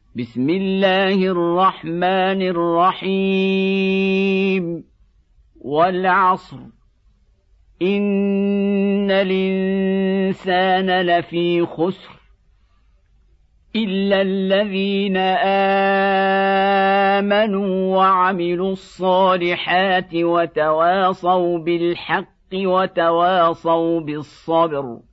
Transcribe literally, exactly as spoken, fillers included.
بسم الله الرحمن الرحيم والعصر إن الإنسان لفي خسر إلا الذين آمنوا وعملوا الصالحات وتواصوا بالحق وتواصوا بالصبر